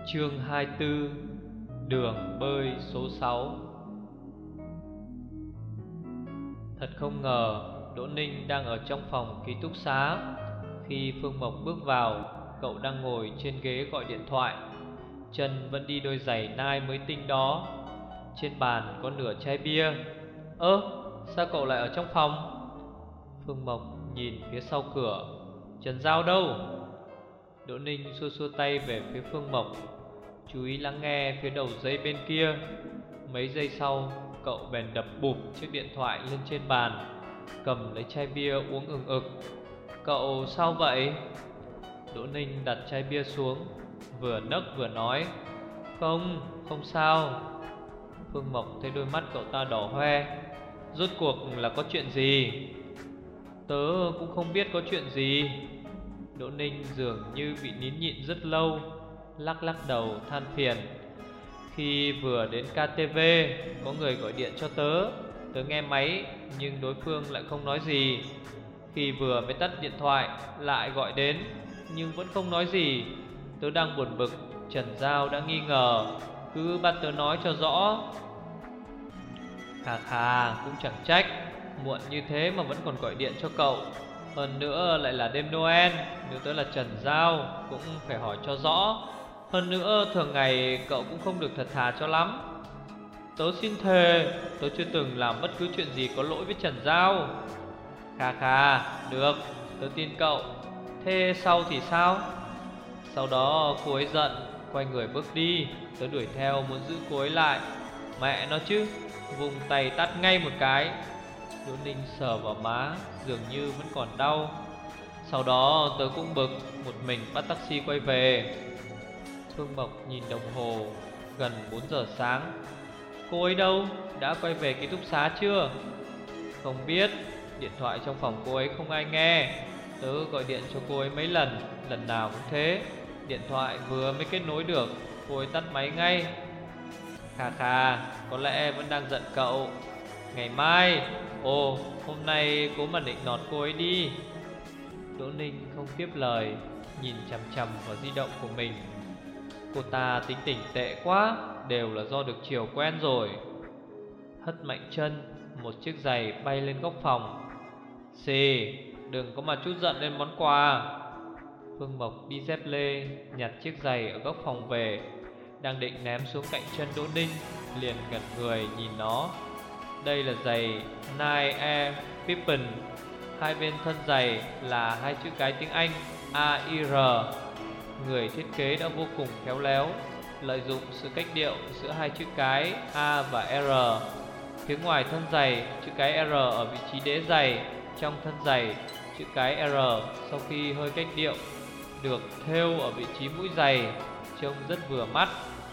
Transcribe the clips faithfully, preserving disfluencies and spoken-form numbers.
Chương hai mươi tư. Đường bơi số sáu. Thật không ngờ Đỗ Ninh đang ở trong phòng ký túc xá. Khi Phương Mộc bước vào, cậu đang ngồi trên ghế gọi điện thoại, chân vẫn đi đôi giày Nike mới tinh đó. Trên bàn có nửa chai bia. Ơ, sao cậu lại ở trong phòng? Phương Mộc nhìn phía sau cửa. Trần Giao đâu? Đỗ Ninh xua xua tay về phía Phương Mộc, chú ý lắng nghe phía đầu dây bên kia. Mấy giây sau, cậu bèn đập bụp chiếc điện thoại lên trên bàn, cầm lấy chai bia uống ừng ực. Cậu sao vậy? Đỗ Ninh đặt chai bia xuống, vừa nấc vừa nói: Không, không sao. Phương Mộc thấy đôi mắt cậu ta đỏ hoe. Rốt cuộc là có chuyện gì? Tớ cũng không biết có chuyện gì. Đỗ Ninh dường như bị nín nhịn rất lâu, lắc lắc đầu than phiền. Khi vừa đến ca tê vê, có người gọi điện cho tớ. Tớ nghe máy nhưng đối phương lại không nói gì. Khi vừa mới tắt điện thoại, lại gọi đến nhưng vẫn không nói gì. Tớ đang buồn bực, Trần Giao đã nghi ngờ, cứ bắt tớ nói cho rõ. Khà khà, cũng chẳng trách, muộn như thế mà vẫn còn gọi điện cho cậu. Hơn nữa lại là đêm Noel, nếu tớ là Trần Giao cũng phải hỏi cho rõ. Hơn nữa thường ngày cậu cũng không được thật thà cho lắm. Tớ xin thề, tớ chưa từng làm bất cứ chuyện gì có lỗi với Trần Giao. Khà khà, được, tớ tin cậu. Thế sau thì sao? Sau đó cô ấy giận, quay người bước đi. Tớ đuổi theo muốn giữ cô ấy lại. Mẹ nó chứ, vùng tay tát ngay một cái. Đỗ Ninh sờ vào má, dường như vẫn còn đau. Sau đó tớ cũng bực, một mình bắt taxi quay về. Phương Mộc nhìn đồng hồ, gần bốn giờ sáng. Cô ấy đâu? Đã quay về ký túc xá chưa? Không biết, điện thoại trong phòng cô ấy không ai nghe. Tớ gọi điện cho cô ấy mấy lần, lần nào cũng thế. Điện thoại vừa mới kết nối được, cô ấy tắt máy ngay. Khà khà, có lẽ vẫn đang giận cậu. Ngày mai, ồ, hôm nay cố mà định nọt cô ấy đi. Đỗ Ninh không tiếp lời, nhìn chằm chằm vào di động của mình. Cô ta tính tình tệ quá, đều là do được chiều quen rồi. Hất mạnh chân, một chiếc giày bay lên góc phòng. Xì, đừng có mà chút giận lên món quà. Phương Mộc đi dép lê, nhặt chiếc giày ở góc phòng về, đang định ném xuống cạnh chân Đỗ Ninh, liền ngẩn người nhìn nó. Đây là giày Nike Air Pippin. Hai bên thân giày là hai chữ cái tiếng Anh a i rờ. Người thiết kế đã vô cùng khéo léo, lợi dụng sự cách điệu giữa hai chữ cái A và R. Phía ngoài thân giày, chữ cái R ở vị trí đế giày. Trong thân giày, chữ cái R sau khi hơi cách điệu được thêu ở vị trí mũi giày, trông rất vừa mắt.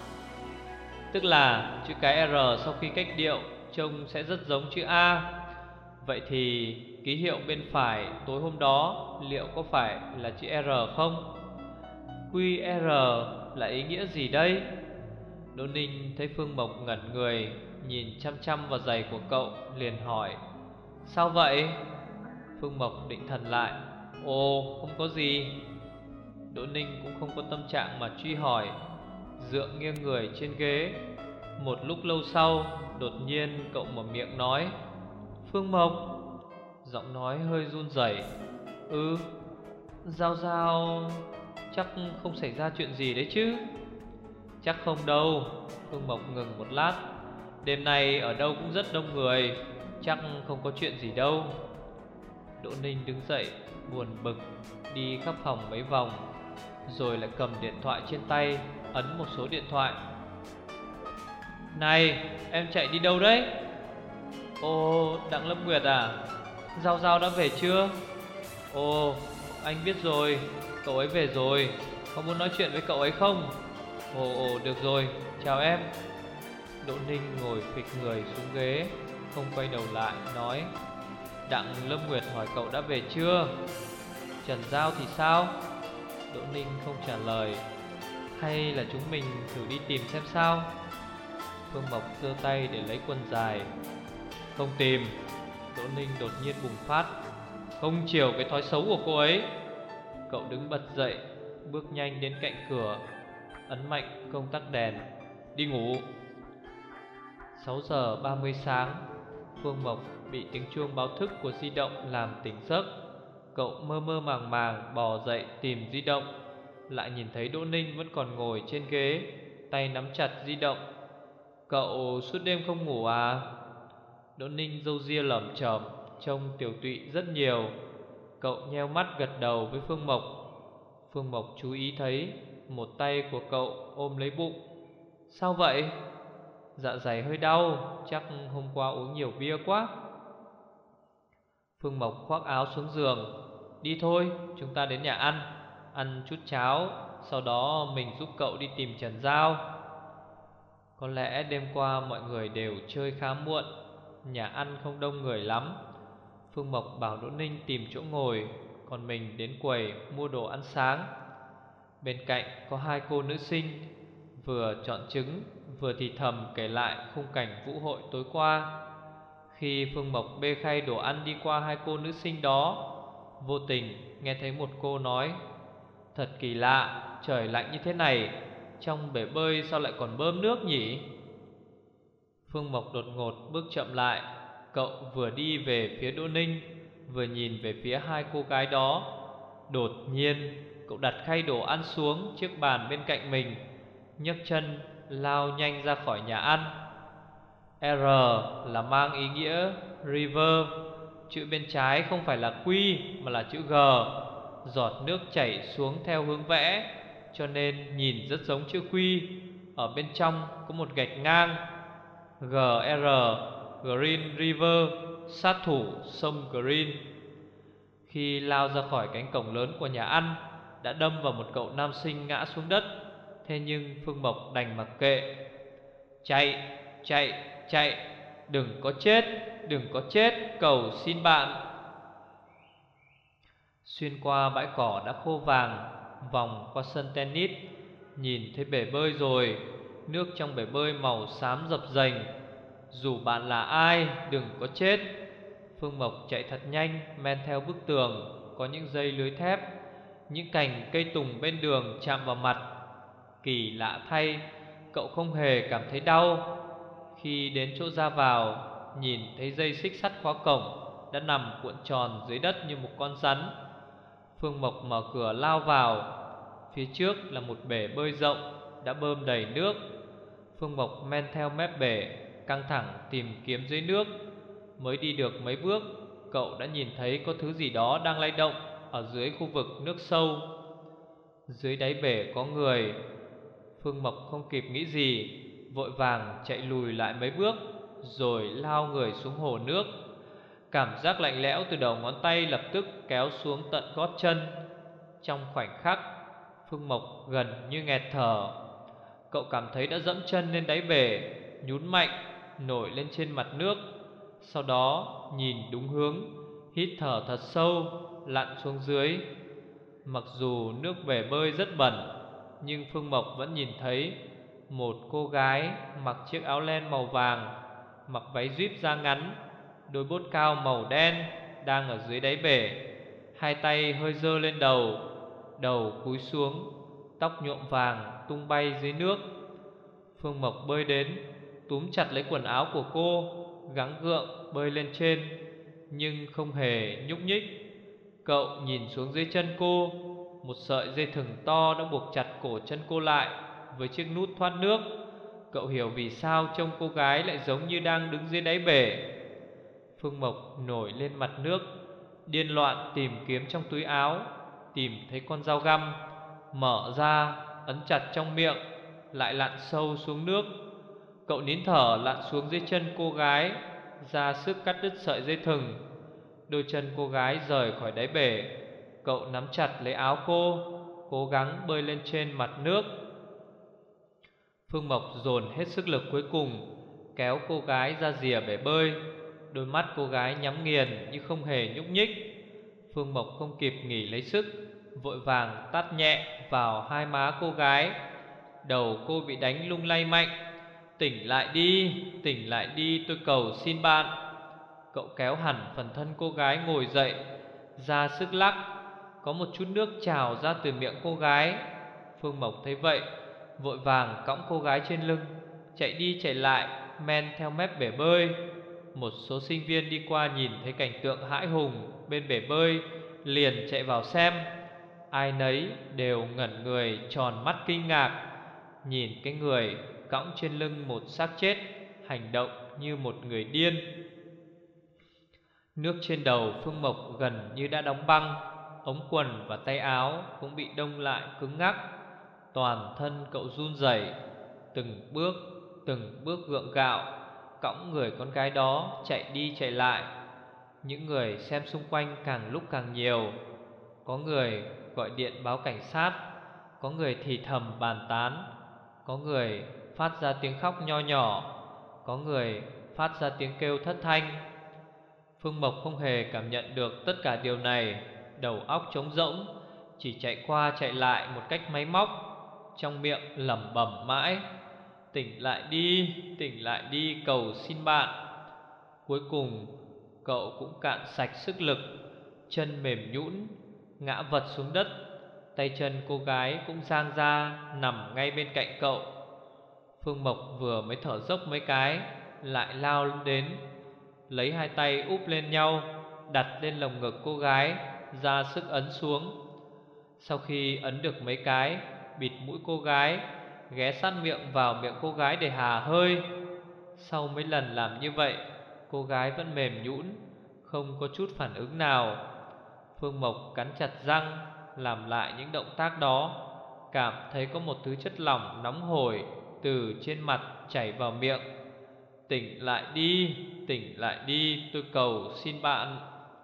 Tức là chữ cái R sau khi cách điệu trông sẽ rất giống chữ A. Vậy thì ký hiệu bên phải tối hôm đó liệu có phải là chữ R không? quy rờ là ý nghĩa gì đây? Đỗ Ninh thấy Phương Mộc ngẩn người, nhìn chăm chăm vào giày của cậu, liền hỏi: Sao vậy? Phương Mộc định thần lại: Ồ, không có gì. Đỗ Ninh cũng không có tâm trạng mà truy hỏi, dựa nghiêng người trên ghế. Một lúc lâu sau, đột nhiên cậu mở miệng nói: Phương Mộc. Giọng nói hơi run rẩy. Ừ, Giao Giao chắc không xảy ra chuyện gì đấy chứ? Chắc không đâu. Phương Mộc ngừng một lát. Đêm nay ở đâu cũng rất đông người, chắc không có chuyện gì đâu. Đỗ Ninh đứng dậy, buồn bực, đi khắp phòng mấy vòng, rồi lại cầm điện thoại trên tay, ấn một số điện thoại. Này, em chạy đi đâu đấy? Ồ, Đặng Lâm Nguyệt à? Giao Giao đã về chưa? Ồ, anh biết rồi, cậu ấy về rồi. Có muốn nói chuyện với cậu ấy không? Ồ, ồ, được rồi, chào em. Đỗ Ninh ngồi phịch người xuống ghế, không quay đầu lại, nói: Đặng Lâm Nguyệt hỏi cậu đã về chưa? Trần Giao thì sao? Đỗ Ninh không trả lời. Hay là chúng mình thử đi tìm xem sao? Phương Mộc giơ tay để lấy quần dài. Không tìm. Đỗ Ninh đột nhiên bùng phát: Không chiều cái thói xấu của cô ấy. Cậu đứng bật dậy, bước nhanh đến cạnh cửa. ấn mạnh công tắc đèn. Đi ngủ. Sáu giờ ba mươi sáng. Phương Mộc bị tiếng chuông báo thức của di động làm tỉnh giấc. Cậu mơ mơ màng màng bò dậy tìm di động, lại nhìn thấy Đỗ Ninh vẫn còn ngồi trên ghế, tay nắm chặt di động. Cậu suốt đêm không ngủ à? Đỗ Ninh râu ria lởm chởm, trông tiểu tụy rất nhiều. Cậu nheo mắt gật đầu với Phương Mộc. Phương Mộc chú ý thấy một tay của cậu ôm lấy bụng. Sao vậy? Dạ dày hơi đau, chắc hôm qua uống nhiều bia quá. Phương Mộc khoác áo xuống giường. Đi thôi, chúng ta đến nhà ăn, ăn chút cháo, sau đó mình giúp cậu đi tìm Trần Giao. Có lẽ đêm qua mọi người đều chơi khá muộn, nhà ăn không đông người lắm. Phương Mộc bảo Đỗ Ninh tìm chỗ ngồi, còn mình đến quầy mua đồ ăn sáng. Bên cạnh có hai cô nữ sinh, vừa chọn trứng vừa thì thầm kể lại khung cảnh vũ hội tối qua. Khi Phương Mộc bê khay đồ ăn đi qua hai cô nữ sinh đó, vô tình nghe thấy một cô nói: Thật kỳ lạ, trời lạnh như thế này, trong bể bơi sao lại còn bơm nước nhỉ? Phương Mộc đột ngột bước chậm lại. Cậu vừa đi về phía Đỗ Ninh, vừa nhìn về phía hai cô gái đó. Đột nhiên cậu đặt khay đồ ăn xuống chiếc bàn bên cạnh mình, nhấc chân lao nhanh ra khỏi nhà ăn. R là mang ý nghĩa river, chữ bên trái không phải là Q mà là chữ G. Giọt nước chảy xuống theo hướng vẽ, cho nên nhìn rất giống chữ Q. Ở bên trong có một gạch ngang. G R, Green River, sát thủ sông Green. Khi lao ra khỏi cánh cổng lớn của nhà ăn, đã đâm vào một cậu nam sinh ngã xuống đất. Thế nhưng Phương Mộc đành mặc kệ. Chạy, chạy, chạy, đừng có chết, đừng có chết, cầu xin bạn. Xuyên qua bãi cỏ đã khô vàng, vòng qua sân tennis, nhìn thấy bể bơi rồi. Nước trong bể bơi màu xám dập dềnh. Dù bạn là ai, đừng có chết. Phương Mộc chạy thật nhanh, men theo bức tường có những dây lưới thép. Những cành cây tùng bên đường chạm vào mặt. Kỳ lạ thay, cậu không hề cảm thấy đau. Khi đến chỗ ra vào, nhìn thấy dây xích sắt khóa cổng đã nằm cuộn tròn dưới đất như một con rắn. Phương Mộc mở cửa lao vào. Phía trước là một bể bơi rộng đã bơm đầy nước. Phương Mộc men theo mép bể, căng thẳng tìm kiếm dưới nước. Mới đi được mấy bước, cậu đã nhìn thấy có thứ gì đó đang lay động ở dưới khu vực nước sâu. Dưới đáy bể có người. Phương Mộc không kịp nghĩ gì, vội vàng chạy lùi lại mấy bước, rồi lao người xuống hồ nước. Cảm giác lạnh lẽo từ đầu ngón tay lập tức kéo xuống tận gót chân. Trong khoảnh khắc, Phương Mộc gần như nghẹt thở. Cậu cảm thấy đã dẫm chân lên đáy bể, nhún mạnh, nổi lên trên mặt nước. Sau đó nhìn đúng hướng, hít thở thật sâu, lặn xuống dưới. Mặc dù nước bể bơi rất bẩn, nhưng Phương Mộc vẫn nhìn thấy một cô gái mặc chiếc áo len màu vàng, mặc váy díp da ngắn, đôi bốt cao màu đen, đang ở dưới đáy bể. Hai tay hơi giơ lên đầu, đầu cúi xuống, tóc nhuộm vàng tung bay dưới nước. Phương Mộc bơi đến, túm chặt lấy quần áo của cô, gắng gượng bơi lên trên, nhưng không hề nhúc nhích. Cậu nhìn xuống dưới chân cô. Một sợi dây thừng to đã buộc chặt cổ chân cô lại với chiếc nút thoát nước. Cậu hiểu vì sao trông cô gái lại giống như đang đứng dưới đáy bể. Phương Mộc nổi lên mặt nước, điên loạn tìm kiếm trong túi áo. Tìm thấy con dao găm, mở ra, ấn chặt trong miệng, lại lặn sâu xuống nước. Cậu nín thở lặn xuống dưới chân cô gái, ra sức cắt đứt sợi dây thừng. Đôi chân cô gái rời khỏi đáy bể. Cậu nắm chặt lấy áo cô, cố gắng bơi lên trên mặt nước. Phương Mộc dồn hết sức lực cuối cùng, kéo cô gái ra rìa bể bơi. Đôi mắt cô gái nhắm nghiền nhưng không hề nhúc nhích. Phương Mộc không kịp nghỉ lấy sức, vội vàng tát nhẹ vào hai má cô gái. Đầu cô bị đánh lung lay mạnh. Tỉnh lại đi, tỉnh lại đi, tôi cầu xin bạn. Cậu kéo hẳn phần thân cô gái ngồi dậy, ra sức lắc. Có một chút nước trào ra từ miệng cô gái. Phương Mộc thấy vậy, vội vàng cõng cô gái trên lưng, chạy đi chạy lại men theo mép bể bơi. Một số sinh viên đi qua nhìn thấy cảnh tượng hãi hùng bên bể bơi, liền chạy vào xem. Ai nấy đều ngẩn người tròn mắt kinh ngạc, nhìn cái người cõng trên lưng một xác chết hành động như một người điên. Nước trên đầu Phương Mộc gần như đã đóng băng, ống quần và tay áo cũng bị đông lại cứng ngắc. Toàn thân cậu run rẩy, từng bước từng bước gượng gạo cõng người con gái đó chạy đi chạy lại. Những người xem xung quanh càng lúc càng nhiều. Có người gọi điện báo cảnh sát, có người thì thầm bàn tán, có người phát ra tiếng khóc nho nhỏ, có người phát ra tiếng kêu thất thanh. Phương Mộc không hề cảm nhận được tất cả điều này, đầu óc trống rỗng, chỉ chạy qua chạy lại một cách máy móc, trong miệng lẩm bẩm mãi: tỉnh lại đi, tỉnh lại đi, cầu xin bạn. Cuối cùng cậu cũng cạn sạch sức lực, chân mềm nhũn ngã vật xuống đất. Tay chân cô gái cũng giang ra nằm ngay bên cạnh cậu. Phương Mộc vừa mới thở dốc mấy cái, lại lao đến, lấy hai tay úp lên nhau, đặt lên lồng ngực cô gái, ra sức ấn xuống. Sau khi ấn được mấy cái, bịt mũi cô gái, ghé sát miệng vào miệng cô gái để hà hơi. Sau mấy lần làm như vậy, cô gái vẫn mềm nhũn, không có chút phản ứng nào. Phương Mộc cắn chặt răng, làm lại những động tác đó, cảm thấy có một thứ chất lỏng nóng hổi từ trên mặt chảy vào miệng. Tỉnh lại đi, tỉnh lại đi, tôi cầu xin bạn.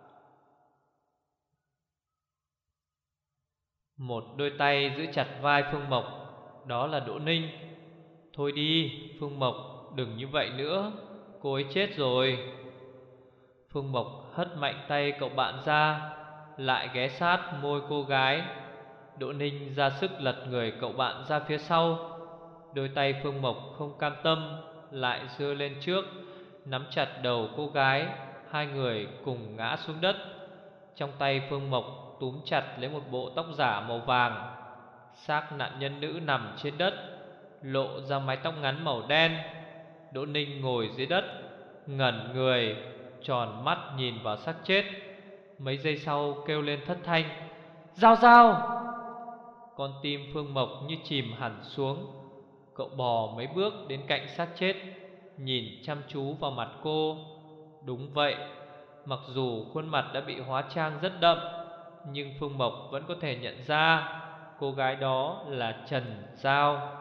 Một đôi tay giữ chặt vai Phương Mộc, đó là Đỗ Ninh. Thôi đi, Phương Mộc, đừng như vậy nữa, cô ấy chết rồi. Phương Mộc hất mạnh tay cậu bạn ra, lại ghé sát môi cô gái. Đỗ Ninh ra sức lật người cậu bạn ra phía sau. Đôi tay Phương Mộc không cam tâm, lại giơ lên trước, nắm chặt đầu cô gái. Hai người cùng ngã xuống đất. Trong tay Phương Mộc túm chặt lấy một bộ tóc giả màu vàng. Xác nạn nhân nữ nằm trên đất, lộ ra mái tóc ngắn màu đen. Đỗ Ninh ngồi dưới đất, ngẩn người, tròn mắt nhìn vào xác chết. Mấy giây sau kêu lên thất thanh: Giao Giao! Con tim Phương Mộc như chìm hẳn xuống. Cậu bò mấy bước đến cạnh xác chết, nhìn chăm chú vào mặt cô. Đúng vậy, mặc dù khuôn mặt đã bị hóa trang rất đậm, nhưng Phương Mộc vẫn có thể nhận ra cô gái đó là Trần Giao.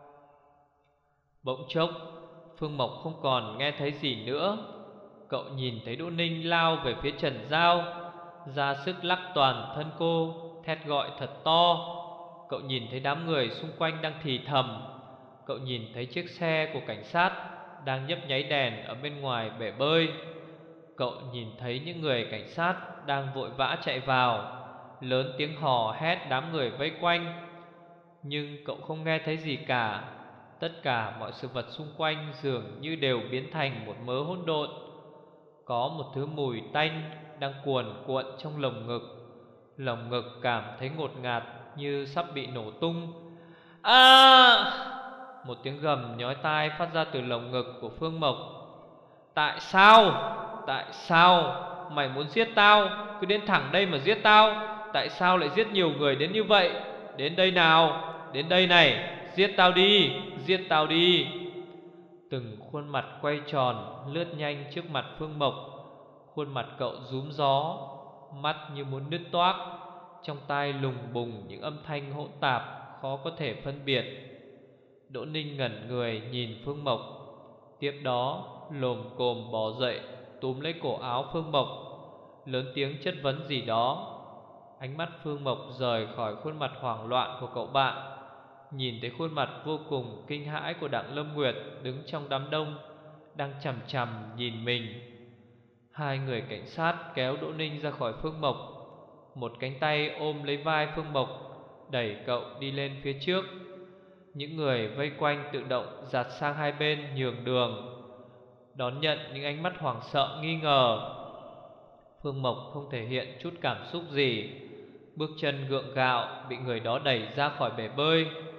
Bỗng chốc, Phương Mộc không còn nghe thấy gì nữa. Cậu nhìn thấy Đỗ Ninh lao về phía Trần Giao, ra sức lắc toàn thân cô, thét gọi thật to. Cậu nhìn thấy đám người xung quanh đang thì thầm. Cậu nhìn thấy chiếc xe của cảnh sát đang nhấp nháy đèn ở bên ngoài bể bơi. Cậu nhìn thấy những người cảnh sát đang vội vã chạy vào, lớn tiếng hò hét đám người vây quanh. Nhưng cậu không nghe thấy gì cả. Tất cả mọi sự vật xung quanh dường như đều biến thành một mớ hỗn độn. Có một thứ mùi tanh đang cuồn cuộn trong lồng ngực. Lồng ngực cảm thấy ngột ngạt như sắp bị nổ tung. À! Một tiếng gầm nhói tai phát ra từ lồng ngực của Phương Mộc. Tại sao? Tại sao? Mày muốn giết tao, cứ đến thẳng đây mà giết tao. Tại sao lại giết nhiều người đến như vậy? Đến đây nào, đến đây này, giết tao đi, giết tao đi. Từng khuôn mặt quay tròn lướt nhanh trước mặt Phương Mộc. Khuôn mặt cậu rúm gió, mắt như muốn nứt toác. Trong tai lùng bùng những âm thanh hỗn tạp khó có thể phân biệt. Đỗ Ninh ngẩn người nhìn Phương Mộc, tiếp đó lồm cồm bò dậy, túm lấy cổ áo Phương Mộc, lớn tiếng chất vấn gì đó. Ánh mắt Phương Mộc rời khỏi khuôn mặt hoảng loạn của cậu bạn, nhìn thấy khuôn mặt vô cùng kinh hãi của Đặng Lâm Nguyệt đứng trong đám đông, đang chằm chằm nhìn mình. Hai người cảnh sát kéo Đỗ Ninh ra khỏi Phương Mộc. Một cánh tay ôm lấy vai Phương Mộc, đẩy cậu đi lên phía trước. Những người vây quanh tự động dạt sang hai bên nhường đường, đón nhận những ánh mắt hoảng sợ nghi ngờ. Phương Mộc không thể hiện chút cảm xúc gì, bước chân gượng gạo bị người đó đẩy ra khỏi bể bơi.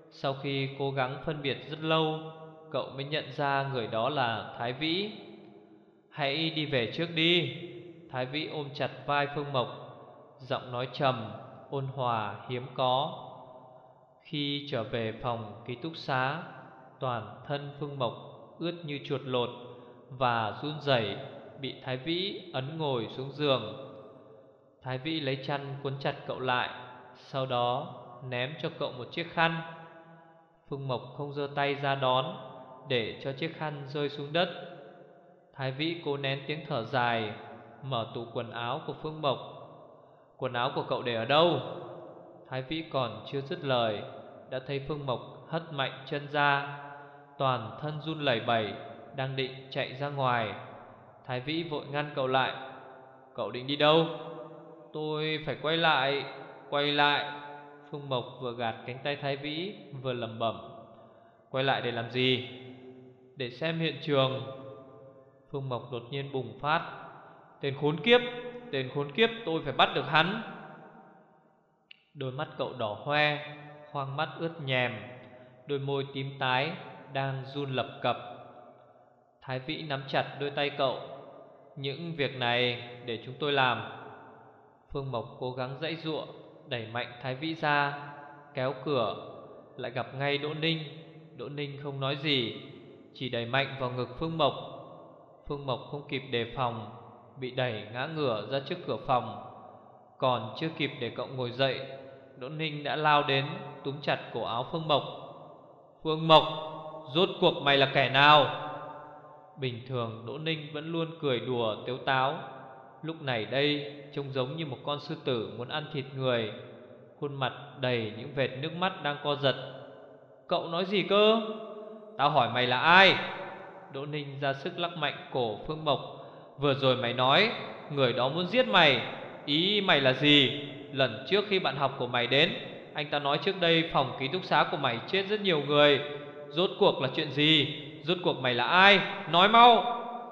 Sau khi cố gắng phân biệt rất lâu, cậu mới nhận ra người đó là Thái Vĩ. Hãy đi về trước đi. Thái Vĩ ôm chặt vai Phương Mộc, giọng nói trầm, ôn hòa hiếm có. Khi trở về phòng ký túc xá, toàn thân Phương Mộc ướt như chuột lột và run rẩy, bị Thái Vĩ ấn ngồi xuống giường. Thái Vĩ lấy chăn cuốn chặt cậu lại, sau đó ném cho cậu một chiếc khăn. Phương Mộc không giơ tay ra đón, để cho chiếc khăn rơi xuống đất. Thái Vĩ cố nén tiếng thở dài, mở tủ quần áo của Phương Mộc. Quần áo của cậu để ở đâu? Thái Vĩ còn chưa dứt lời, đã thấy Phương Mộc hất mạnh chân ra, toàn thân run lẩy bẩy, đang định chạy ra ngoài. Thái Vĩ vội ngăn cậu lại. Cậu định đi đâu? Tôi phải quay lại, quay lại. Phương Mộc vừa gạt cánh tay Thái Vĩ, vừa lẩm bẩm. Quay lại để làm gì? Để xem hiện trường. Phương Mộc đột nhiên bùng phát. Tên khốn kiếp, tên khốn kiếp, tôi phải bắt được hắn. Đôi mắt cậu đỏ hoe, khoang mắt ướt nhèm, đôi môi tím tái đang run lập cập. Thái Vĩ nắm chặt đôi tay cậu. Những việc này để chúng tôi làm. Phương Mộc cố gắng giãy giụa, đẩy mạnh Thái Vĩ ra, kéo cửa. Lại gặp ngay Đỗ Ninh. Đỗ Ninh không nói gì, chỉ đẩy mạnh vào ngực Phương Mộc. Phương Mộc không kịp đề phòng, bị đẩy ngã ngửa ra trước cửa phòng. Còn chưa kịp để cậu ngồi dậy, Đỗ Ninh đã lao đến, túm chặt cổ áo Phương Mộc. Phương Mộc, rốt cuộc mày là kẻ nào? Bình thường Đỗ Ninh vẫn luôn cười đùa tếu táo, lúc này đây trông giống như một con sư tử muốn ăn thịt người, khuôn mặt đầy những vệt nước mắt đang co giật. Cậu nói gì cơ? Tao hỏi mày là ai? Đỗ Ninh ra sức lắc mạnh cổ Phương Mộc. Vừa rồi mày nói người đó muốn giết mày, ý mày là gì? Lần trước khi bạn học của mày đến, anh ta nói trước đây phòng ký túc xá của mày chết rất nhiều người. Rốt cuộc là chuyện gì? Rốt cuộc mày là ai? Nói mau!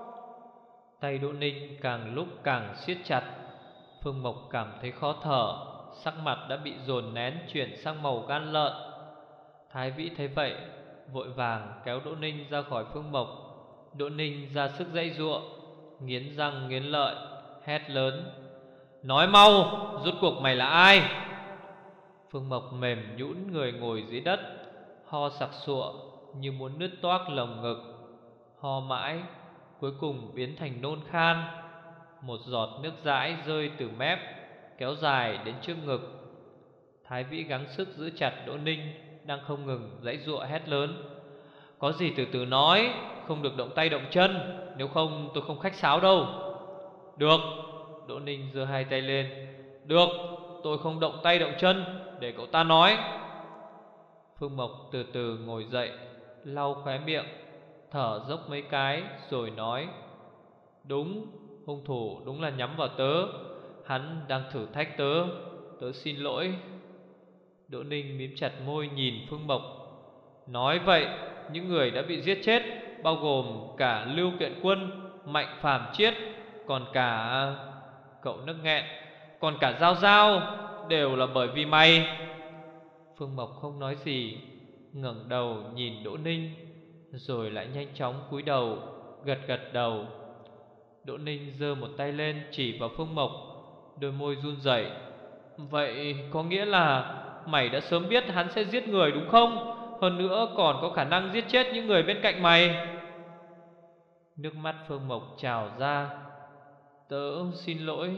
Tay Đỗ Ninh càng lúc càng siết chặt. Phương Mộc cảm thấy khó thở, sắc mặt đã bị dồn nén chuyển sang màu gan lợn. Thái Vĩ thấy vậy, vội vàng kéo Đỗ Ninh ra khỏi Phương Mộc. Đỗ Ninh ra sức giãy giụa, nghiến răng nghiến lợi, hét lớn. Nói mau, rốt cuộc mày là ai? Phương Mộc mềm nhũn người ngồi dưới đất, ho sặc sụa như muốn nứt toác lồng ngực. Ho mãi, cuối cùng biến thành nôn khan. Một giọt nước dãi rơi từ mép, kéo dài đến trước ngực. Thái Vĩ gắng sức giữ chặt Đỗ Ninh đang không ngừng giãy giụa, hét lớn. Có gì từ từ nói, không được động tay động chân, nếu không tôi không khách sáo đâu. Được. Đỗ Ninh giơ hai tay lên. Được, tôi không động tay động chân, để cậu ta nói. Phương Mộc từ từ ngồi dậy, lau khóe miệng, thở dốc mấy cái rồi nói. Đúng, hung thủ đúng là nhắm vào tớ. Hắn đang thử thách tớ. Tớ xin lỗi. Đỗ Ninh mím chặt môi nhìn Phương Mộc. Nói vậy, những người đã bị giết chết bao gồm cả Lưu Kiện Quân, Mạnh Phàm Chiết, còn cả... Cậu nức nghẹn. Còn cả Giao Giao, đều là bởi vì mày. Phương Mộc không nói gì, ngẩng đầu nhìn Đỗ Ninh, rồi lại nhanh chóng cúi đầu, gật gật đầu. Đỗ Ninh giơ một tay lên chỉ vào Phương Mộc, đôi môi run rẩy. Vậy có nghĩa là mày đã sớm biết hắn sẽ giết người đúng không? Hơn nữa còn có khả năng giết chết những người bên cạnh mày. Nước mắt Phương Mộc trào ra. Tớ xin lỗi.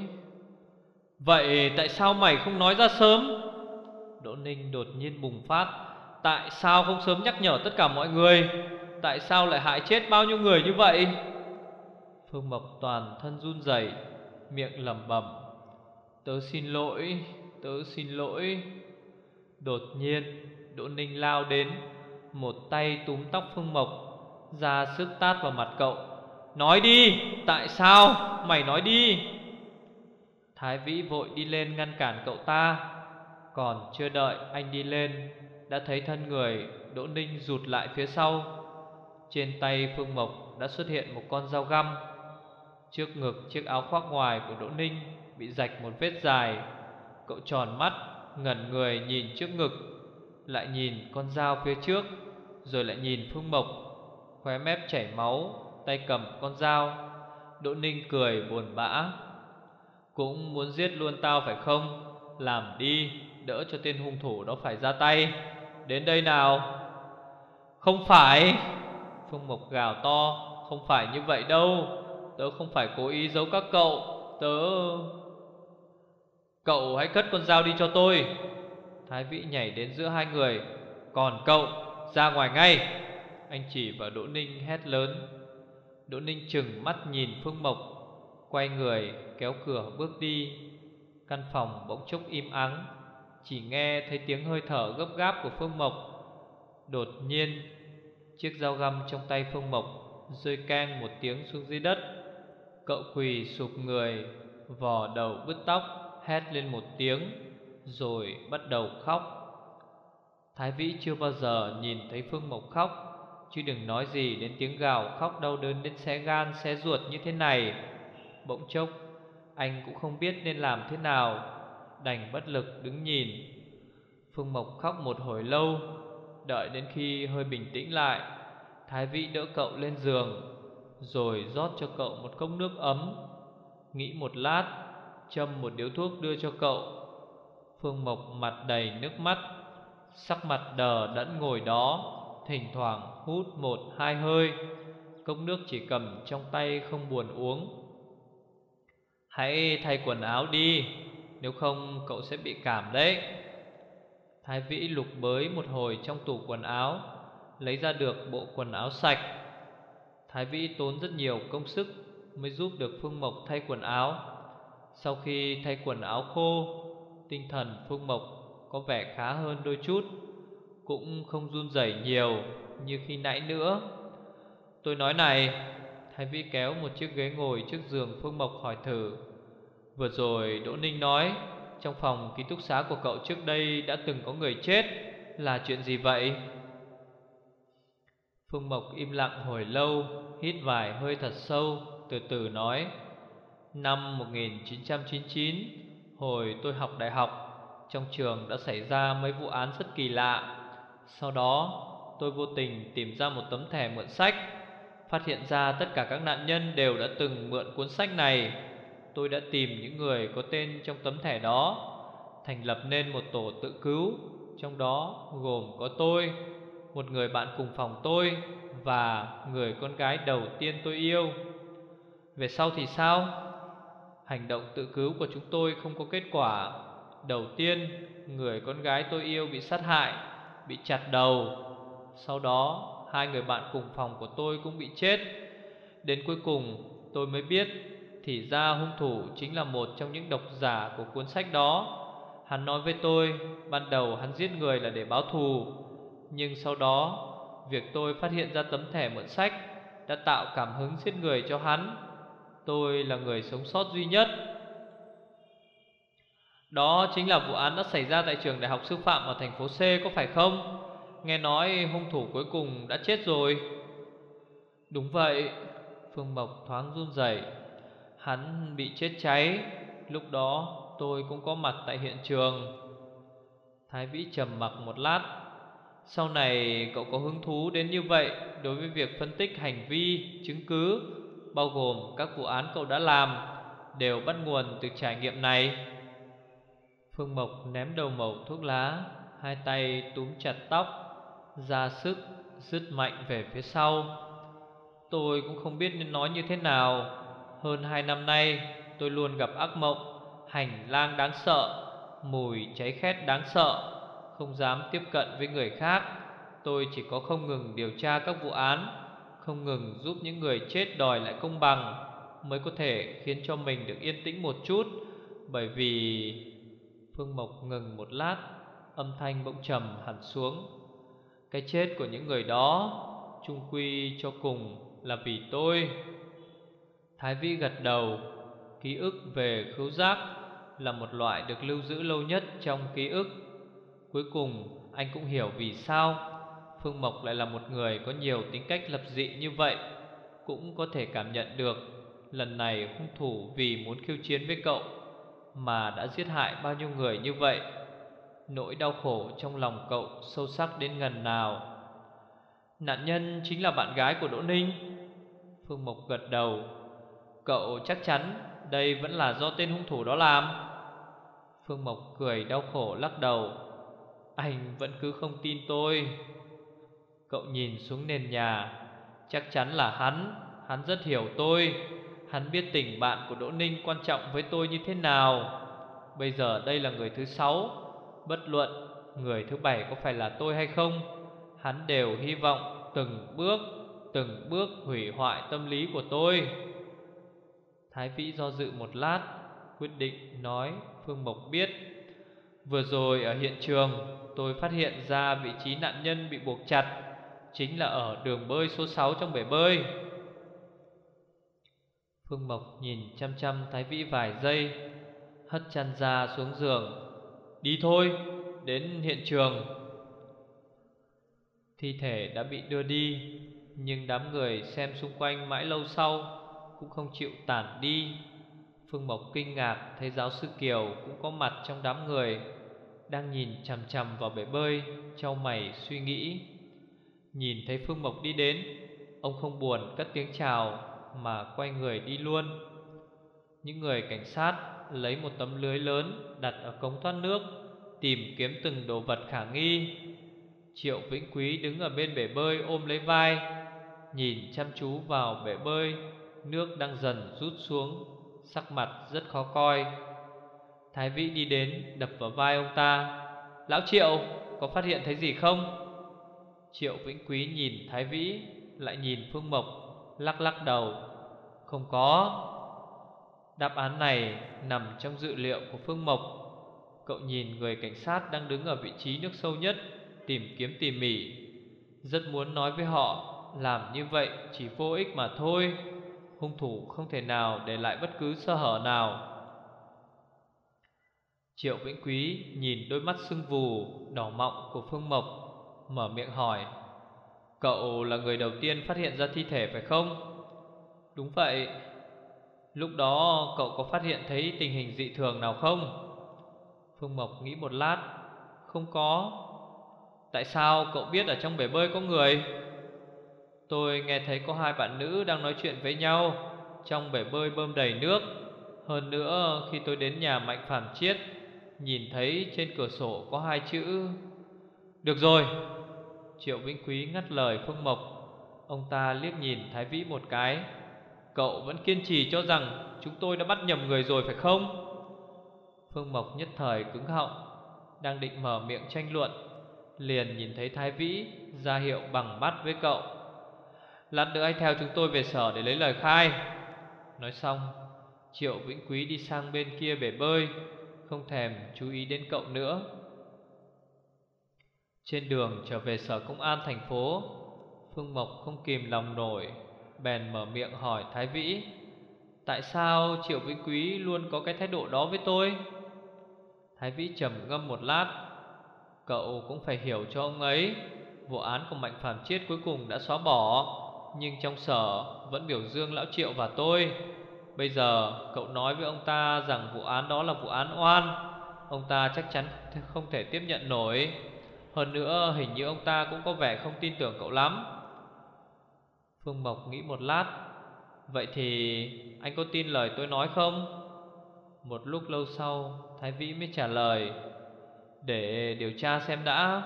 Vậy tại sao mày không nói ra sớm? Đỗ Ninh đột nhiên bùng phát. Tại sao không sớm nhắc nhở tất cả mọi người? Tại sao lại hại chết bao nhiêu người như vậy? Phương Mộc toàn thân run rẩy, miệng lẩm bẩm. Tớ xin lỗi, tớ xin lỗi. Đột nhiên Đỗ Ninh lao đến, một tay túm tóc Phương Mộc, ra sức tát vào mặt cậu. Nói đi, tại sao? Mày nói đi. Thái Vĩ vội đi lên ngăn cản cậu ta. Còn chưa đợi anh đi lên, đã thấy thân người Đỗ Ninh rụt lại phía sau. Trên tay Phương Mộc đã xuất hiện một con dao găm. Trước ngực chiếc áo khoác ngoài của Đỗ Ninh bị rạch một vết dài. Cậu tròn mắt, ngẩn người nhìn trước ngực. lại nhìn con dao phía trước, rồi lại nhìn Phương Mộc, khóe mép chảy máu, tay cầm con dao. Đỗ Ninh cười buồn bã: cũng muốn giết luôn tao phải không? Làm đi, đỡ cho tên hung thủ đó phải ra tay. Đến đây nào. Không phải. Phương Mộc gào to: không phải như vậy đâu. Tớ không phải cố ý giấu các cậu. Tớ... Cậu hãy cất con dao đi cho tôi. Thái Vĩ nhảy đến giữa hai người: còn cậu, ra ngoài ngay. Anh chỉ vào Đỗ Ninh hét lớn. Đỗ Ninh trừng mắt nhìn Phương Mộc, quay người kéo cửa bước đi. Căn phòng bỗng chốc im ắng, chỉ nghe thấy tiếng hơi thở gấp gáp của Phương Mộc. Đột nhiên, chiếc dao găm trong tay Phương Mộc rơi keng một tiếng xuống dưới đất. Cậu quỳ sụp người, vò đầu bứt tóc, hét lên một tiếng, rồi bắt đầu khóc. Thái Vĩ chưa bao giờ nhìn thấy Phương Mộc khóc, chứ đừng nói gì đến tiếng gào khóc đau đớn đến xé gan xé ruột như thế này. Bỗng chốc, anh cũng không biết nên làm thế nào, đành bất lực đứng nhìn. Phương Mộc khóc một hồi lâu, đợi đến khi hơi bình tĩnh lại, Thái Vĩ đỡ cậu lên giường, rồi rót cho cậu một cốc nước ấm. Nghĩ một lát, châm một điếu thuốc đưa cho cậu. Phương Mộc mặt đầy nước mắt, sắc mặt đờ đẫn ngồi đó, thỉnh thoảng hút một hai hơi. Cốc nước chỉ cầm trong tay không buồn uống. Hãy thay quần áo đi, nếu không cậu sẽ bị cảm đấy. Thái Vĩ lục bới một hồi trong tủ quần áo, lấy ra được bộ quần áo sạch. Thái Vĩ tốn rất nhiều công sức mới giúp được Phương Mộc thay quần áo. Sau khi thay quần áo khô, tinh thần Phương Mộc có vẻ khá hơn đôi chút, cũng không run rẩy nhiều như khi nãy nữa. Tôi nói này. Thái Vĩ kéo một chiếc ghế ngồi trước giường Phương Mộc hỏi thử: vừa rồi Đỗ Ninh nói trong phòng ký túc xá của cậu trước đây đã từng có người chết, là chuyện gì vậy? Phương Mộc im lặng hồi lâu, hít vài hơi thật sâu, từ từ nói: năm một nghìn chín trăm chín mươi chín, hồi tôi học đại học, trong trường đã xảy ra mấy vụ án rất kỳ lạ. Sau đó tôi vô tình tìm ra một tấm thẻ mượn sách, phát hiện ra tất cả các nạn nhân đều đã từng mượn cuốn sách này. Tôi đã tìm những người có tên trong tấm thẻ đó, thành lập nên một tổ tự cứu, trong đó gồm có tôi, một người bạn cùng phòng tôi và người con gái đầu tiên tôi yêu. Về sau thì sao? Hành động tự cứu của chúng tôi không có kết quả. Đầu tiên, người con gái tôi yêu bị sát hại, bị chặt đầu. Sau đó, hai người bạn cùng phòng của tôi cũng bị chết. Đến cuối cùng, tôi mới biết thì ra hung thủ chính là một trong những độc giả của cuốn sách đó. Hắn nói với tôi, ban đầu hắn giết người là để báo thù, nhưng sau đó, việc tôi phát hiện ra tấm thẻ mượn sách đã tạo cảm hứng giết người cho hắn. Tôi là người sống sót duy nhất. Đó chính là vụ án đã xảy ra tại trường Đại học Sư phạm ở thành phố C, có phải không? Nghe nói hung thủ cuối cùng đã chết rồi. Đúng vậy. Phương Mộc thoáng run rẩy. Hắn bị chết cháy. Lúc đó tôi cũng có mặt tại hiện trường. Thái Vĩ trầm mặc một lát. Sau này cậu có hứng thú đến như vậy đối với việc phân tích hành vi, chứng cứ, bao gồm các vụ án cậu đã làm, đều bắt nguồn từ trải nghiệm này. Phương Mộc ném đầu mẩu thuốc lá, hai tay túm chặt tóc, ra sức dứt mạnh về phía sau. Tôi cũng không biết nên nói như thế nào. Hơn hai năm nay tôi luôn gặp ác mộng, hành lang đáng sợ, mùi cháy khét đáng sợ, không dám tiếp cận với người khác. Tôi chỉ có không ngừng điều tra các vụ án, không ngừng giúp những người chết đòi lại công bằng, mới có thể khiến cho mình được yên tĩnh một chút. Bởi vì... Phương Mộc ngừng một lát, âm thanh bỗng trầm hẳn xuống. Cái chết của những người đó chung quy cho cùng là vì tôi. Thái Vĩ gật đầu. Ký ức về khứu giác là một loại được lưu giữ lâu nhất trong ký ức. Cuối cùng anh cũng hiểu vì sao Phương Mộc lại là một người có nhiều tính cách lập dị như vậy. Cũng có thể cảm nhận được lần này hung thủ vì muốn khiêu chiến với cậu mà đã giết hại bao nhiêu người như vậy. nỗi đau khổ trong lòng cậu sâu sắc đến ngần nào. Nạn nhân chính là bạn gái của Đỗ Ninh. Phương Mộc gật đầu. Cậu chắc chắn đây vẫn là do tên hung thủ đó làm? Phương Mộc cười đau khổ lắc đầu. Anh vẫn cứ không tin tôi. Cậu nhìn xuống nền nhà. Chắc chắn là hắn. Hắn rất hiểu tôi. Hắn biết tình bạn của Đỗ Ninh quan trọng với tôi như thế nào. Bây giờ đây là người thứ sáu. Bất luận người thứ bảy có phải là tôi hay không, hắn đều hy vọng từng bước Từng bước hủy hoại tâm lý của tôi. Thái Vĩ do dự một lát, quyết định nói. Phương Mộc biết, vừa rồi ở hiện trường tôi phát hiện ra vị trí nạn nhân bị buộc chặt chính là ở đường bơi số sáu trong bể bơi. Phương Mộc nhìn chăm chăm Thái Vĩ vài giây, hất chăn ra xuống giường. Đi thôi, đến hiện trường. Thi thể đã bị đưa đi, nhưng đám người xem xung quanh mãi lâu sau cũng không chịu tản đi. Phương Mộc kinh ngạc thấy giáo sư Kiều cũng có mặt trong đám người, đang nhìn chằm chằm vào bể bơi, chau mày suy nghĩ. Nhìn thấy Phương Mộc đi đến, ông không buồn cất tiếng chào mà quay người đi luôn. Những người cảnh sát lấy một tấm lưới lớn đặt ở cống thoát nước, tìm kiếm từng đồ vật khả nghi. Triệu Vĩnh Quý đứng ở bên bể bơi ôm lấy vai, nhìn chăm chú vào bể bơi. Nước đang dần rút xuống, sắc mặt rất khó coi. Thái Vĩ đi đến đập vào vai ông ta. Lão Triệu, có phát hiện thấy gì không? Triệu Vĩnh Quý nhìn Thái Vĩ, lại nhìn Phương Mộc, lắc lắc đầu. Không có. Đáp án này nằm trong dự liệu của Phương Mộc. Cậu nhìn người cảnh sát đang đứng ở vị trí nước sâu nhất, tìm kiếm tỉ mỉ. Rất muốn nói với họ làm như vậy chỉ vô ích mà thôi. Hung thủ không thể nào để lại bất cứ sơ hở nào. Triệu Vĩnh Quý nhìn đôi mắt sưng vù đỏ mọng của Phương Mộc, mở miệng hỏi. Cậu là người đầu tiên phát hiện ra thi thể phải không? Đúng vậy. Lúc đó cậu có phát hiện thấy tình hình dị thường nào không? Phương Mộc nghĩ một lát. Không có. Tại sao cậu biết ở trong bể bơi có người? Tôi nghe thấy có hai bạn nữ đang nói chuyện với nhau trong bể bơi bơm đầy nước. Hơn nữa khi tôi đến nhà Mạnh Phàm Chiết, nhìn thấy trên cửa sổ có hai chữ. Được rồi. Triệu Vĩnh Quý ngắt lời Phương Mộc. Ông ta liếc nhìn Thái Vĩ một cái. Cậu vẫn kiên trì cho rằng chúng tôi đã bắt nhầm người rồi phải không? Phương Mộc nhất thời cứng họng, đang định mở miệng tranh luận, liền nhìn thấy Thái Vĩ ra hiệu bằng mắt với cậu. Lát nữa anh theo chúng tôi về sở để lấy lời khai. Nói xong, Triệu Vĩnh Quý đi sang bên kia bể bơi, không thèm chú ý đến cậu nữa. Trên đường trở về sở công an thành phố, Phương Mộc không kìm lòng nổi, bèn mở miệng hỏi Thái Vĩ. Tại sao Triệu Vĩnh Quý luôn có cái thái độ đó với tôi? Thái Vĩ trầm ngâm một lát. Cậu cũng phải hiểu cho ông ấy. Vụ án của Mạnh Phàm Chiết cuối cùng đã xóa bỏ, nhưng trong sở vẫn biểu dương lão Triệu và tôi. Bây giờ cậu nói với ông ta rằng vụ án đó là vụ án oan, ông ta chắc chắn không thể tiếp nhận nổi. Hơn nữa hình như ông ta cũng có vẻ không tin tưởng cậu lắm. Phương Mộc nghĩ một lát. Vậy thì anh có tin lời tôi nói không? Một lúc lâu sau, Thái Vĩ mới trả lời. Để điều tra xem đã.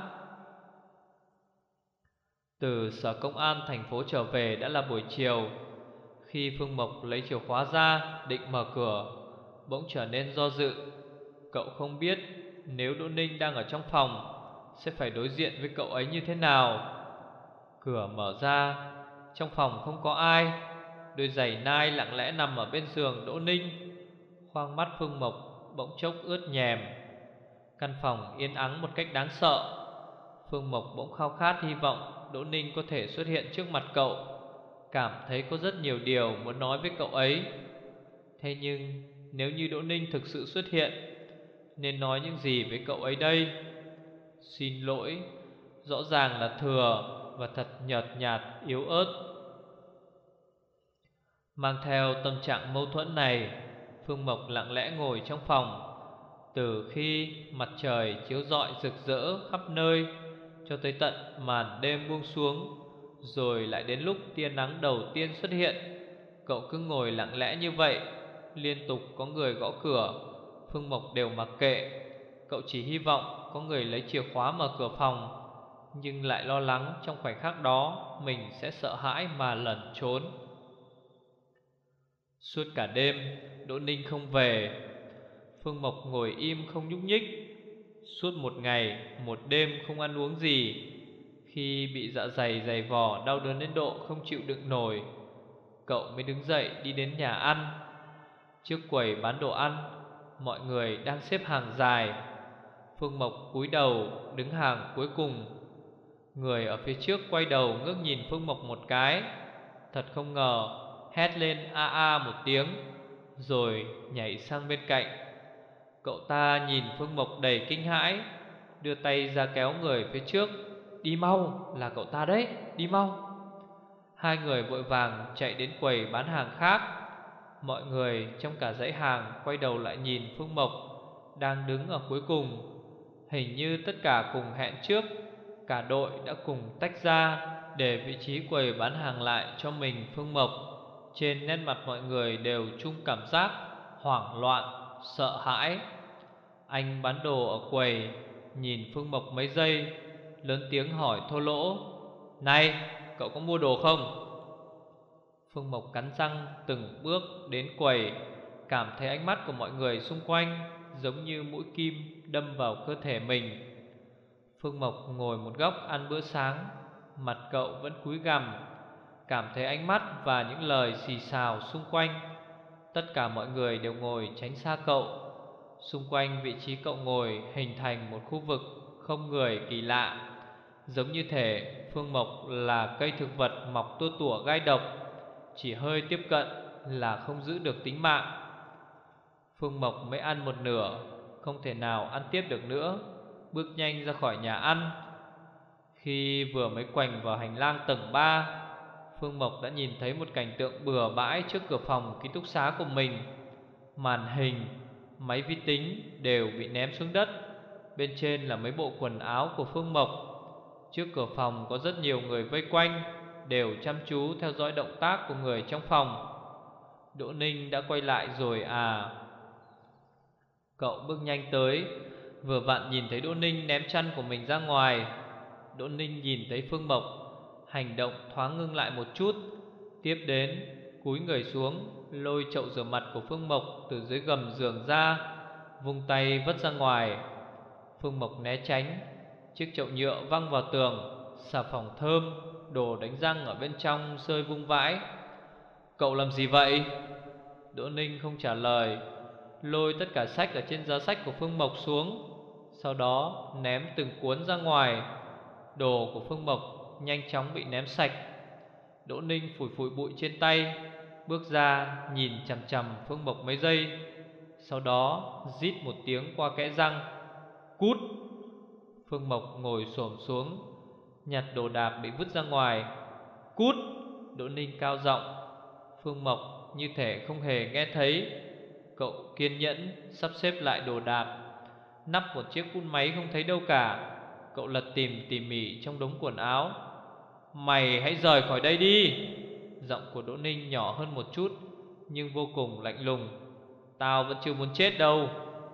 Từ sở công an thành phố trở về đã là buổi chiều. Khi Phương Mộc lấy chìa khóa ra định mở cửa, bỗng trở nên do dự. Cậu không biết nếu Đỗ Ninh đang ở trong phòng sẽ phải đối diện với cậu ấy như thế nào. Cửa mở ra, trong phòng không có ai. Đôi giày nai lặng lẽ nằm ở bên giường Đỗ Ninh. Khoang mắt Phương Mộc bỗng chốc ướt nhèm. Căn phòng yên ắng một cách đáng sợ. Phương Mộc bỗng khao khát hy vọng Đỗ Ninh có thể xuất hiện trước mặt cậu, cảm thấy có rất nhiều điều muốn nói với cậu ấy. Thế nhưng nếu như Đỗ Ninh thực sự xuất hiện, nên nói những gì với cậu ấy đây? Xin lỗi, rõ ràng là thừa và thật nhợt nhạt yếu ớt. Mang theo tâm trạng mâu thuẫn này, Phương Mộc lặng lẽ ngồi trong phòng. Từ khi mặt trời chiếu rọi rực rỡ khắp nơi cho tới tận màn đêm buông xuống, rồi lại đến lúc tia nắng đầu tiên xuất hiện, cậu cứ ngồi lặng lẽ như vậy. Liên tục có người gõ cửa, Phương Mộc đều mặc kệ. Cậu chỉ hy vọng có người lấy chìa khóa mở cửa phòng, nhưng lại lo lắng trong khoảnh khắc đó mình sẽ sợ hãi mà lẩn trốn. Suốt cả đêm Đỗ Ninh không về. Phương Mộc ngồi im không nhúc nhích. Suốt một ngày một đêm không ăn uống gì. Khi bị dạ dày dày vò đau đớn đến độ không chịu đựng nổi, cậu mới đứng dậy đi đến nhà ăn. Trước quầy bán đồ ăn, mọi người đang xếp hàng dài. Phương Mộc cúi đầu đứng hàng cuối cùng. Người ở phía trước quay đầu ngước nhìn Phương Mộc một cái, thật không ngờ hét lên a a một tiếng, rồi nhảy sang bên cạnh. Cậu ta nhìn Phương Mộc đầy kinh hãi, đưa tay ra kéo người phía trước. Đi mau, là cậu ta đấy, đi mau. Hai người vội vàng chạy đến quầy bán hàng khác. Mọi người trong cả dãy hàng quay đầu lại nhìn Phương Mộc đang đứng ở cuối cùng. Hình như tất cả cùng hẹn trước, cả đội đã cùng tách ra để vị trí quầy bán hàng lại cho mình Phương Mộc. Trên nét mặt mọi người đều chung cảm giác hoảng loạn, sợ hãi. Anh bán đồ ở quầy nhìn Phương Mộc mấy giây, lớn tiếng hỏi thô lỗ: Này, cậu có mua đồ không? Phương Mộc cắn răng từng bước đến quầy, cảm thấy ánh mắt của mọi người xung quanh giống như mũi kim đâm vào cơ thể mình. Phương Mộc ngồi một góc ăn bữa sáng, mặt cậu vẫn cúi gằm, cảm thấy ánh mắt và những lời xì xào xung quanh. Tất cả mọi người đều ngồi tránh xa cậu. Xung quanh vị trí cậu ngồi hình thành một khu vực không người kỳ lạ, giống như thể Phương Mộc là cây thực vật mọc tua tủa gai độc, chỉ hơi tiếp cận là không giữ được tính mạng. Phương Mộc mới ăn một nửa, không thể nào ăn tiếp được nữa, bước nhanh ra khỏi nhà ăn. Khi vừa mới quành vào hành lang tầng ba, Phương Mộc đã nhìn thấy một cảnh tượng bừa bãi trước cửa phòng ký túc xá của mình. Màn hình, máy vi tính đều bị ném xuống đất. Bên trên là mấy bộ quần áo của Phương Mộc. Trước cửa phòng có rất nhiều người vây quanh, đều chăm chú theo dõi động tác của người trong phòng. Đỗ Ninh đã quay lại rồi à? Cậu bước nhanh tới, vừa vặn nhìn thấy Đỗ Ninh ném chăn của mình ra ngoài. Đỗ Ninh nhìn thấy Phương Mộc, hành động thoáng ngưng lại một chút. Tiếp đến cúi người xuống, lôi chậu rửa mặt của Phương Mộc từ dưới gầm giường ra, vung tay vứt ra ngoài. Phương Mộc né tránh, chiếc chậu nhựa văng vào tường. Xà phòng thơm, đồ đánh răng ở bên trong rơi vung vãi. Cậu làm gì vậy? Đỗ Ninh không trả lời, lôi tất cả sách ở trên giá sách của Phương Mộc xuống, sau đó ném từng cuốn ra ngoài. Đồ của Phương Mộc nhanh chóng bị ném sạch. Đỗ Ninh phủi phủi bụi trên tay, bước ra nhìn chằm chằm Phương Mộc mấy giây, sau đó rít một tiếng qua kẽ răng: Cút! Phương Mộc ngồi xổm xuống, nhặt đồ đạc bị vứt ra ngoài. Cút! Đỗ Ninh cao giọng. Phương Mộc như thể không hề nghe thấy. Cậu kiên nhẫn sắp xếp lại đồ đạc. Nắp một chiếc phun máy không thấy đâu cả. Cậu lật tìm tỉ mỉ trong đống quần áo. Mày hãy rời khỏi đây đi! Giọng của Đỗ Ninh nhỏ hơn một chút, nhưng vô cùng lạnh lùng. Tao vẫn chưa muốn chết đâu.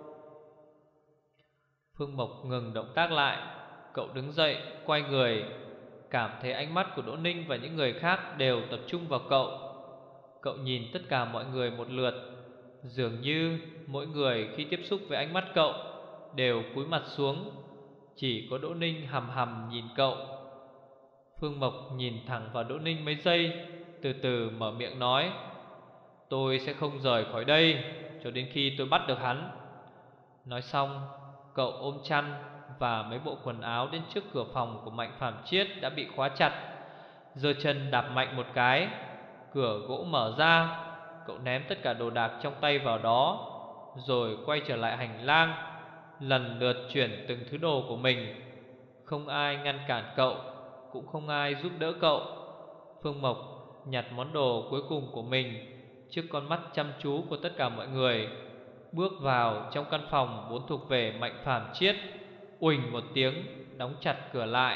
Phương Mộc ngừng động tác lại. Cậu đứng dậy, quay người, cảm thấy ánh mắt của Đỗ Ninh và những người khác đều tập trung vào cậu. Cậu nhìn tất cả mọi người một lượt, dường như mỗi người khi tiếp xúc với ánh mắt cậu đều cúi mặt xuống. Chỉ có Đỗ Ninh hằm hằm nhìn cậu. Phương Mộc nhìn thẳng vào Đỗ Ninh mấy giây, từ từ mở miệng nói: Tôi sẽ không rời khỏi đây cho đến khi tôi bắt được hắn. Nói xong, cậu ôm chăn và mấy bộ quần áo đến trước cửa phòng của Mạnh Phạm Chiết đã bị khóa chặt, giơ chân đạp mạnh một cái, cửa gỗ mở ra. Cậu ném tất cả đồ đạc trong tay vào đó, rồi quay trở lại hành lang, lần lượt chuyển từng thứ đồ của mình. Không ai ngăn cản cậu, cũng không ai giúp đỡ cậu. Phương Mộc nhặt món đồ cuối cùng của mình trước con mắt chăm chú của tất cả mọi người. bước vào trong căn phòng vốn thuộc về Mạnh Phàm Chiết. Uỳnh một tiếng đóng chặt cửa lại.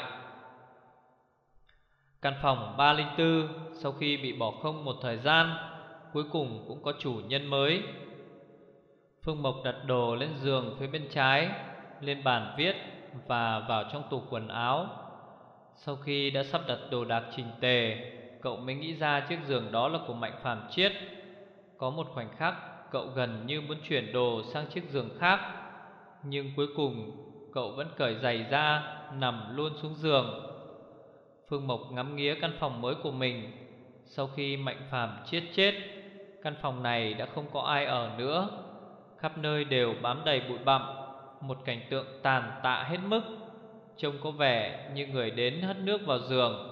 Căn phòng ba linh tư sau khi bị bỏ không một thời gian, cuối cùng cũng có chủ nhân mới. Phương Mộc đặt đồ lên giường phía bên trái, lên bàn viết và vào trong tủ quần áo. Sau khi đã sắp đặt đồ đạc chỉnh tề, cậu mới nghĩ ra chiếc giường đó là của Mạnh Phàm Chiết. Có một khoảnh khắc cậu gần như muốn chuyển đồ sang chiếc giường khác, nhưng cuối cùng cậu vẫn cởi giày ra, nằm luôn xuống giường. Phương Mộc ngắm nghía căn phòng mới của mình. Sau khi Mạnh Phàm Chiết chết, căn phòng này đã không có ai ở nữa. Khắp nơi đều bám đầy bụi bặm, một cảnh tượng tàn tạ hết mức, trông có vẻ như người đến hất nước vào giường.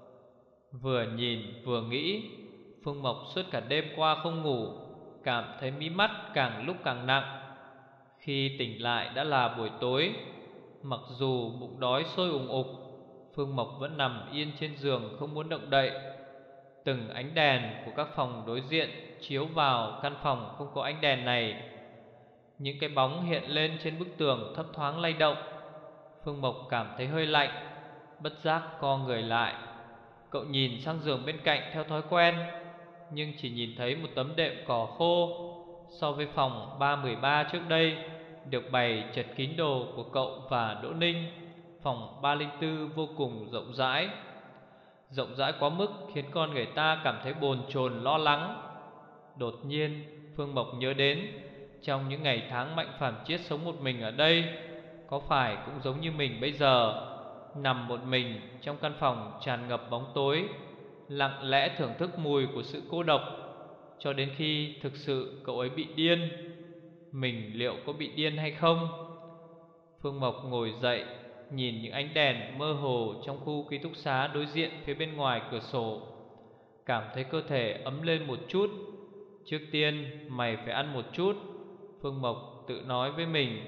Vừa nhìn vừa nghĩ, Phương Mộc suốt cả đêm qua không ngủ, cảm thấy mí mắt càng lúc càng nặng. Khi tỉnh lại đã là buổi tối. Mặc dù bụng đói sôi ùng ục, Phương Mộc vẫn nằm yên trên giường không muốn động đậy. Từng ánh đèn của các phòng đối diện chiếu vào căn phòng không có ánh đèn này. Những cái bóng hiện lên trên bức tường thấp thoáng lay động. Phương Mộc cảm thấy hơi lạnh, bất giác co người lại. Cậu nhìn sang giường bên cạnh theo thói quen, nhưng chỉ nhìn thấy một tấm đệm cỏ khô. So với phòng ba mười ba trước đây được bày chật kín đồ của cậu và Đỗ Ninh, phòng ba linh tư vô cùng rộng rãi. Rộng rãi quá mức khiến con người ta cảm thấy bồn chồn lo lắng. Đột nhiên Phương Mộc nhớ đến trong những ngày tháng Mạnh Phàm Chiết sống một mình ở đây, có phải cũng giống như mình bây giờ, nằm một mình trong căn phòng tràn ngập bóng tối, lặng lẽ thưởng thức mùi của sự cô độc, cho đến khi thực sự cậu ấy bị điên. Mình liệu có bị điên hay không? Phương Mộc ngồi dậy, nhìn những ánh đèn mơ hồ trong khu ký túc xá đối diện phía bên ngoài cửa sổ, cảm thấy cơ thể ấm lên một chút. Trước tiên mày phải ăn một chút, Phương Mộc tự nói với mình.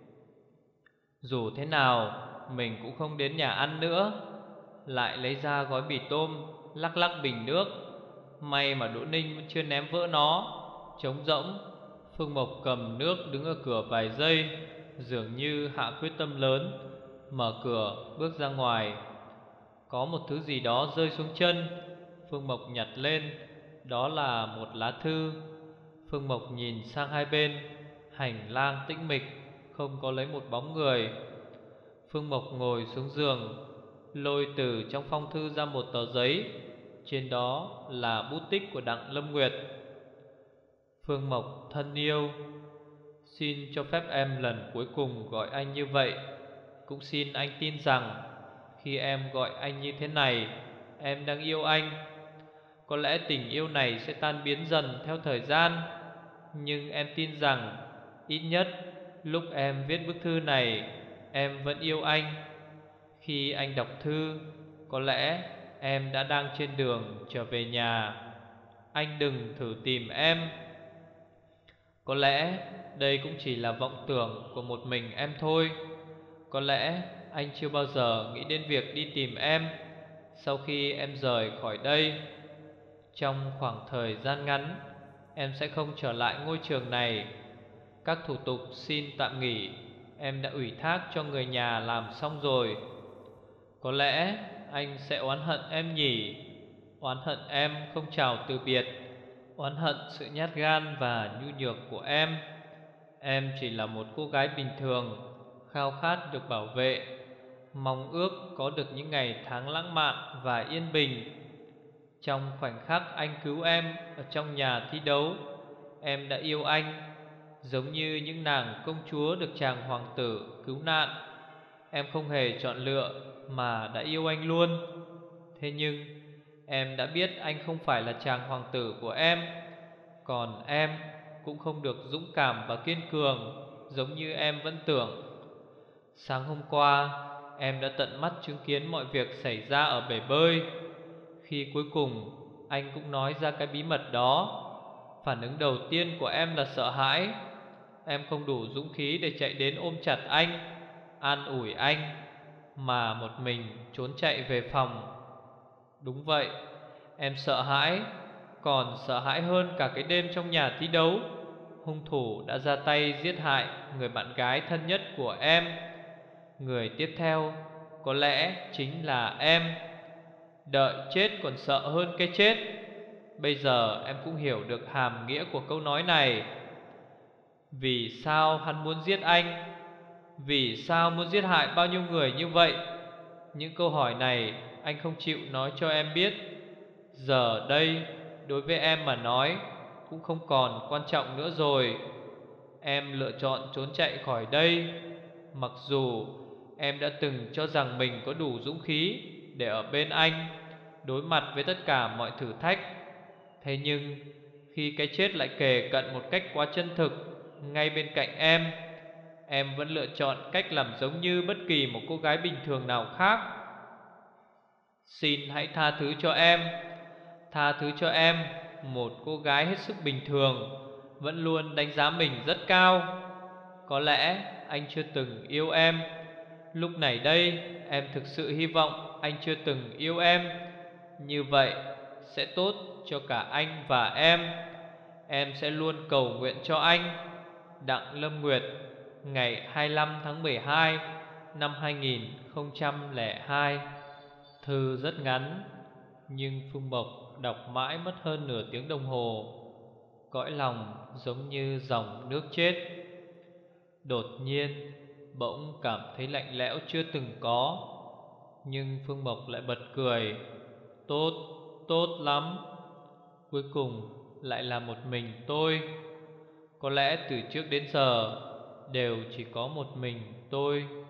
Dù thế nào mình cũng không đến nhà ăn nữa. Lại lấy ra gói mì tôm, lắc lắc bình nước. May mà Đỗ Ninh vẫn chưa ném vỡ nó. Trống rỗng, Phương Mộc cầm nước đứng ở cửa vài giây, dường như hạ quyết tâm lớn. Mở cửa bước ra ngoài. Có một thứ gì đó rơi xuống chân. Phương Mộc nhặt lên. Đó là một lá thư. Phương Mộc nhìn sang hai bên. Hành lang tĩnh mịch, không có lấy một bóng người. Phương Mộc ngồi xuống giường, lôi từ trong phong thư ra một tờ giấy. Trên đó là bút tích của Đặng Lâm Nguyệt. Phương Mộc thân yêu, xin cho phép em lần cuối cùng gọi anh như vậy. Cũng xin anh tin rằng khi em gọi anh như thế này, em đang yêu anh. Có lẽ tình yêu này sẽ tan biến dần theo thời gian, nhưng em tin rằng ít nhất lúc em viết bức thư này, em vẫn yêu anh. Khi anh đọc thư, có lẽ em đã đang trên đường trở về nhà. Anh đừng thử tìm em. Có lẽ đây cũng chỉ là vọng tưởng của một mình em thôi. Có lẽ anh chưa bao giờ nghĩ đến việc đi tìm em sau khi em rời khỏi đây. Trong khoảng thời gian ngắn, em sẽ không trở lại ngôi trường này. Các thủ tục xin tạm nghỉ em đã ủy thác cho người nhà làm xong rồi. Có lẽ anh sẽ oán hận em nhỉ. Oán hận em không chào từ biệt, oán hận sự nhát gan và nhu nhược của em. Em chỉ là một cô gái bình thường, khao khát được bảo vệ, mong ước có được những ngày tháng lãng mạn và yên bình. Trong khoảnh khắc anh cứu em ở trong nhà thi đấu, em đã yêu anh, giống như những nàng công chúa được chàng hoàng tử cứu nạn. Em không hề chọn lựa mà đã yêu anh luôn. Thế nhưng em đã biết anh không phải là chàng hoàng tử của em. Còn em cũng không được dũng cảm và kiên cường giống như em vẫn tưởng. Sáng hôm qua em đã tận mắt chứng kiến mọi việc xảy ra ở bể bơi. Khi cuối cùng anh cũng nói ra cái bí mật đó, phản ứng đầu tiên của em là sợ hãi. Em không đủ dũng khí để chạy đến ôm chặt anh, an ủi anh, mà một mình trốn chạy về phòng. Đúng vậy, em sợ hãi, còn sợ hãi hơn cả cái đêm trong nhà thi đấu. hung thủ đã ra tay giết hại người bạn gái thân nhất của em. Người tiếp theo có lẽ chính là em. Đợi chết còn sợ hơn cái chết. Bây giờ em cũng hiểu được hàm nghĩa của câu nói này. Vì sao hắn muốn giết anh? Vì sao muốn giết hại bao nhiêu người như vậy? Những câu hỏi này anh không chịu nói cho em biết. Giờ đây đối với em mà nói cũng không còn quan trọng nữa rồi. Em lựa chọn trốn chạy khỏi đây. Mặc dù em đã từng cho rằng mình có đủ dũng khí để ở bên anh, đối mặt với tất cả mọi thử thách. Thế nhưng khi cái chết lại kề cận một cách quá chân thực ngay bên cạnh em, em vẫn lựa chọn cách làm giống như bất kỳ một cô gái bình thường nào khác. Xin hãy tha thứ cho em. Tha thứ cho em, một cô gái hết sức bình thường, vẫn luôn đánh giá mình rất cao. Có lẽ anh chưa từng yêu em. Lúc này đây em thực sự hy vọng anh chưa từng yêu em. Như vậy sẽ tốt cho cả anh và em. Em sẽ luôn cầu nguyện cho anh. Đặng Lâm Nguyệt, ngày hai mươi lăm tháng mười hai năm hai nghìn không trăm lẻ hai. Thư rất ngắn, nhưng Phương Mộc đọc mãi mất hơn nửa tiếng đồng hồ. Cõi lòng giống như dòng nước chết. Đột nhiên bỗng cảm thấy lạnh lẽo chưa từng có. Nhưng Phương Mộc lại bật cười. Tốt, tốt lắm. Cuối cùng lại là một mình tôi. Có lẽ từ trước đến giờ đều chỉ có một mình tôi.